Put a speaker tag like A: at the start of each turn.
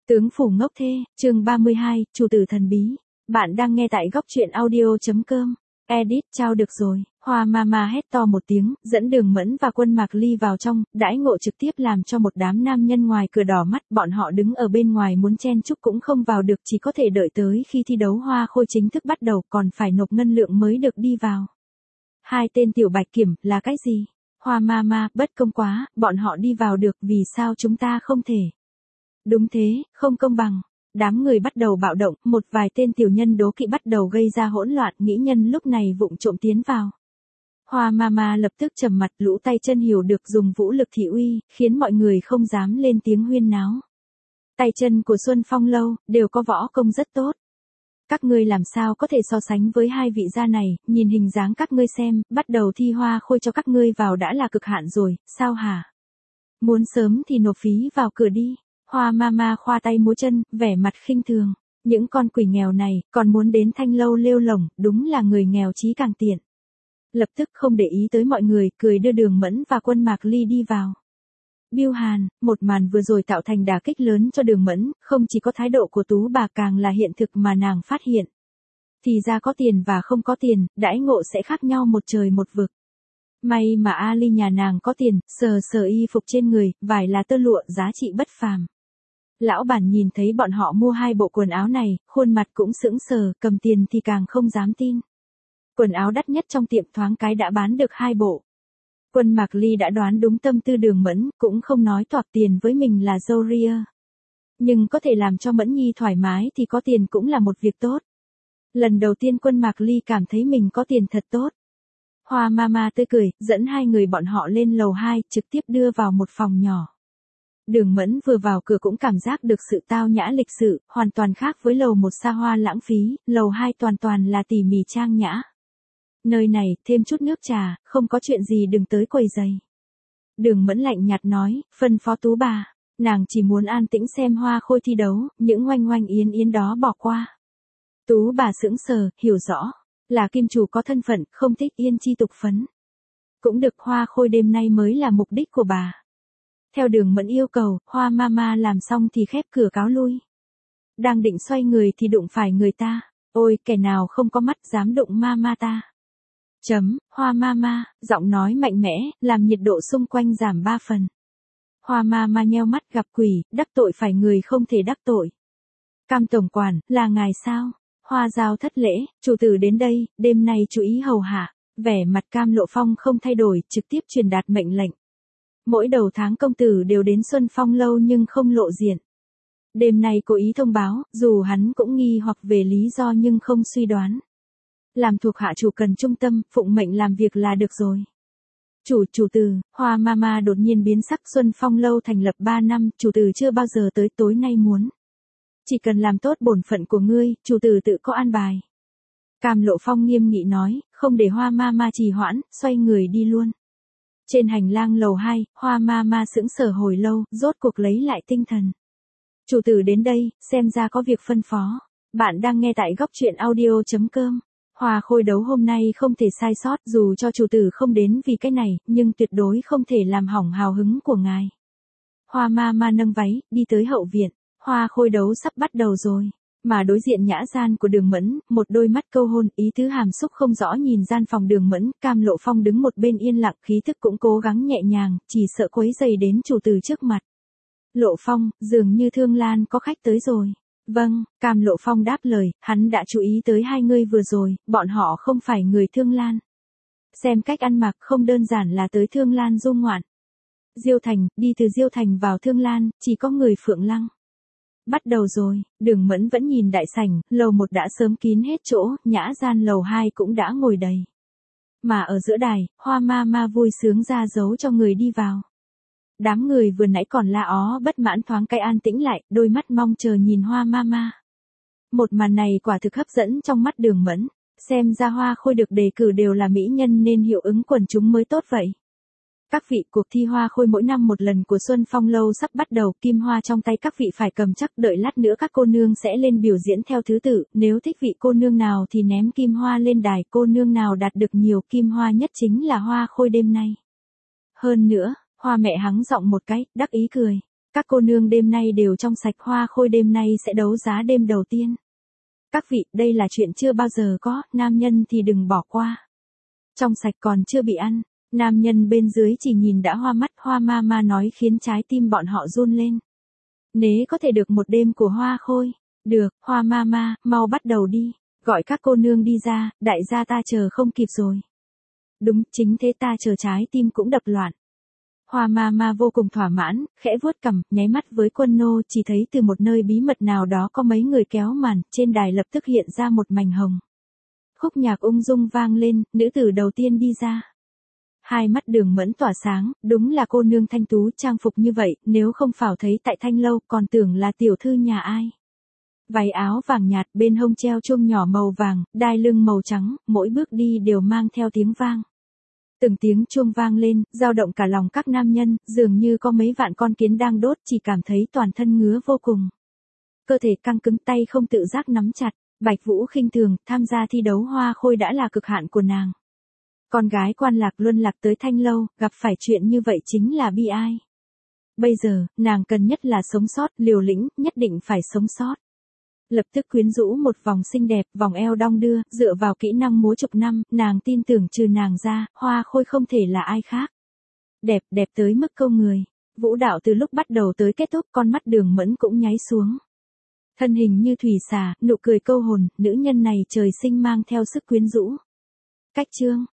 A: Tướng phủ ngốc thê, chương 32, chủ tử thần bí. Bạn đang nghe tại góc truyện audio.com. Edit, trao được rồi. Hoa Mama hét to một tiếng, dẫn Đường Mẫn và Quân Mạc Ly vào trong, đãi ngộ trực tiếp làm cho một đám nam nhân ngoài cửa đỏ mắt, bọn họ đứng ở bên ngoài muốn chen chúc cũng không vào được, chỉ có thể đợi tới khi thi đấu hoa khôi chính thức bắt đầu, còn phải nộp ngân lượng mới được đi vào. Hai tên tiểu bạch kiểm, là cái gì? Hoa Mama, bất công quá, bọn họ đi vào được, vì sao chúng ta không thể? Đúng thế, không công bằng. Đám người bắt đầu bạo động, một vài tên tiểu nhân đố kỵ bắt đầu gây ra hỗn loạn, nghĩ nhân lúc này vụng trộm tiến vào. Hoa Mama lập tức trầm mặt, lũ tay chân hiểu được dùng vũ lực thị uy, khiến mọi người không dám lên tiếng huyên náo. Tay chân của Xuân Phong Lâu, đều có võ công rất tốt. Các ngươi làm sao có thể so sánh với hai vị gia này, nhìn hình dáng các ngươi xem, bắt đầu thi hoa khôi cho các ngươi vào đã là cực hạn rồi, sao hả? Muốn sớm thì nộp phí vào cửa đi. Hoa Mama khoa tay múa chân, vẻ mặt khinh thường. Những con quỷ nghèo này, còn muốn đến Thanh Lâu lêu lổng, đúng là người nghèo chí càng tiện. Lập tức không để ý tới mọi người, cười đưa Đường Mẫn và Quân Mạc Ly đi vào. Bưu Hàn, một màn vừa rồi tạo thành đả kích lớn cho Đường Mẫn, không chỉ có thái độ của Tú bà càng là hiện thực mà nàng phát hiện. Thì ra có tiền và không có tiền, đãi ngộ sẽ khác nhau một trời một vực. May mà Ali nhà nàng có tiền, sờ sờ y phục trên người, vải là tơ lụa giá trị bất phàm. Lão bản nhìn thấy bọn họ mua hai bộ quần áo này, khuôn mặt cũng sững sờ, cầm tiền thì càng không dám tin. Quần áo đắt nhất trong tiệm thoáng cái đã bán được hai bộ. Quân Mạc Ly đã đoán đúng tâm tư Đường Mẫn, cũng không nói toạc tiền với mình là dâu ria. Nhưng có thể làm cho Mẫn Nhi thoải mái thì có tiền cũng là một việc tốt. Lần đầu tiên Quân Mạc Ly cảm thấy mình có tiền thật tốt. Hoa Mama tươi cười, dẫn hai người bọn họ lên lầu 2, trực tiếp đưa vào một phòng nhỏ. Đường Mẫn vừa vào cửa cũng cảm giác được sự tao nhã lịch sự, hoàn toàn khác với lầu 1 xa hoa lãng phí, lầu 2 toàn là tỉ mỉ trang nhã. Nơi này, thêm chút nước trà, không có chuyện gì đừng tới quầy giày. Đường Mẫn lạnh nhạt nói, phân phó Tú bà, nàng chỉ muốn an tĩnh xem hoa khôi thi đấu, những oanh oanh yến yến đó bỏ qua. Tú bà sững sờ, hiểu rõ. Là kim chủ có thân phận, không thích yên chi tục phấn. Cũng được, hoa khôi đêm nay mới là mục đích của bà. Theo Đường Mẫn yêu cầu, Hoa Mama làm xong thì khép cửa cáo lui. Đang định xoay người thì đụng phải người ta. Ôi, kẻ nào không có mắt dám đụng Mama ta. Hoa Mama, giọng nói mạnh mẽ, làm nhiệt độ xung quanh giảm 3 phần. Hoa Mama nheo mắt gặp quỷ, đắc tội phải người không thể đắc tội. Cam tổng quản, là ngài sao? Hoa Giao thất lễ, chủ tử đến đây, đêm nay chú ý hầu hạ. Vẻ mặt Cam Lộ Phong không thay đổi, trực tiếp truyền đạt mệnh lệnh. Mỗi đầu tháng công tử đều đến Xuân Phong Lâu nhưng không lộ diện. Đêm nay cố ý thông báo, dù hắn cũng nghi hoặc về lý do nhưng không suy đoán. Làm thuộc hạ chủ cần trung tâm, phụng mệnh làm việc là được rồi. Chủ tử, Hoa Mama đột nhiên biến sắc. Xuân Phong Lâu thành lập 3 năm, chủ tử chưa bao giờ tới, tối nay muốn. Chỉ cần làm tốt bổn phận của ngươi, chủ tử tự có an bài. Cam Lộ Phong nghiêm nghị nói, không để Hoa Mama trì hoãn, xoay người đi luôn. Trên hành lang lầu 2, Hoa Mama sững sờ hồi lâu, rốt cuộc lấy lại tinh thần. Chủ tử đến đây, xem ra có việc phân phó. Bạn đang nghe tại góc truyện audio.com. Hoa khôi đấu hôm nay không thể sai sót, dù cho chủ tử không đến vì cái này, nhưng tuyệt đối không thể làm hỏng hào hứng của ngài. Hoa Mama nâng váy, đi tới hậu viện. Hoa khôi đấu sắp bắt đầu rồi. Mà đối diện nhã gian của Đường Mẫn, một đôi mắt câu hôn, ý tứ hàm xúc không rõ nhìn gian phòng Đường Mẫn. Cam Lộ Phong đứng một bên yên lặng, khí thức cũng cố gắng nhẹ nhàng, chỉ sợ quấy rầy đến chủ tử trước mặt. Lộ Phong, dường như Thương Lan có khách tới rồi. Vâng, Cam Lộ Phong đáp lời, hắn đã chú ý tới hai người vừa rồi, bọn họ không phải người Thương Lan. Xem cách ăn mặc không đơn giản là tới Thương Lan du ngoạn. Diêu Thành, đi từ Diêu Thành vào Thương Lan, chỉ có người Phượng Lăng. Bắt đầu rồi, Đường Mẫn vẫn nhìn đại sảnh, lầu 1 đã sớm kín hết chỗ, nhã gian lầu 2 cũng đã ngồi đầy. Mà ở giữa đài, Hoa Mama vui sướng ra dấu cho người đi vào. Đám người vừa nãy còn la ó bất mãn thoáng cái an tĩnh lại, đôi mắt mong chờ nhìn Hoa Mama. Một màn này quả thực hấp dẫn trong mắt Đường Mẫn, xem ra hoa khôi được đề cử đều là mỹ nhân nên hiệu ứng quần chúng mới tốt vậy. Các vị, cuộc thi hoa khôi mỗi năm một lần của Xuân Phong Lâu sắp bắt đầu, kim hoa trong tay các vị phải cầm chắc, đợi lát nữa các cô nương sẽ lên biểu diễn theo thứ tự, nếu thích vị cô nương nào thì ném kim hoa lên đài, cô nương nào đạt được nhiều kim hoa nhất chính là hoa khôi đêm nay. Hơn nữa, Hoa mẹ hắng giọng một cái, đắc ý cười. Các cô nương đêm nay đều trong sạch, Hoa Khôi đêm nay sẽ đấu giá đêm đầu tiên. Các vị, đây là chuyện chưa bao giờ có, nam nhân thì đừng bỏ qua. Trong sạch còn chưa bị ăn, nam nhân bên dưới chỉ nhìn đã hoa mắt, Hoa Mama nói khiến trái tim bọn họ run lên. Nế có thể được một đêm của Hoa Khôi. Được, Hoa Mama, mau bắt đầu đi. Gọi các cô nương đi ra, đại gia ta chờ không kịp rồi. Đúng, chính thế, ta chờ trái tim cũng đập loạn. Hoa Mama vô cùng thỏa mãn, khẽ vuốt cằm, nháy mắt với Quân Nô, chỉ thấy từ một nơi bí mật nào đó có mấy người kéo màn, trên đài lập tức hiện ra một mảnh hồng. Khúc nhạc ung dung vang lên, nữ tử đầu tiên đi ra. Hai mắt Đường Mẫn tỏa sáng, đúng là cô nương thanh tú, trang phục như vậy, nếu không phảo thấy tại Thanh Lâu, còn tưởng là tiểu thư nhà ai. Váy áo vàng nhạt, bên hông treo chuông nhỏ màu vàng, đai lưng màu trắng, mỗi bước đi đều mang theo tiếng vang. Từng tiếng chuông vang lên, dao động cả lòng các nam nhân, dường như có mấy vạn con kiến đang đốt, chỉ cảm thấy toàn thân ngứa vô cùng. Cơ thể căng cứng, tay không tự giác nắm chặt. Bạch Vũ khinh thường, tham gia thi đấu Hoa Khôi đã là cực hạn của nàng. Con gái quan lạc luân lạc tới Thanh Lâu, gặp phải chuyện như vậy chính là bi ai. Bây giờ, nàng cần nhất là sống sót, liều lĩnh, nhất định phải sống sót. Lập tức quyến rũ một vòng xinh đẹp, vòng eo đong đưa, dựa vào kỹ năng múa chục năm, nàng tin tưởng trừ nàng ra, Hoa Khôi không thể là ai khác. Đẹp, đẹp tới mức câu người. Vũ đạo từ lúc bắt đầu tới kết thúc, con mắt Đường Mẫn cũng nháy xuống. Thân hình như thủy xà, nụ cười câu hồn, nữ nhân này trời sinh mang theo sức quyến rũ. Cách chương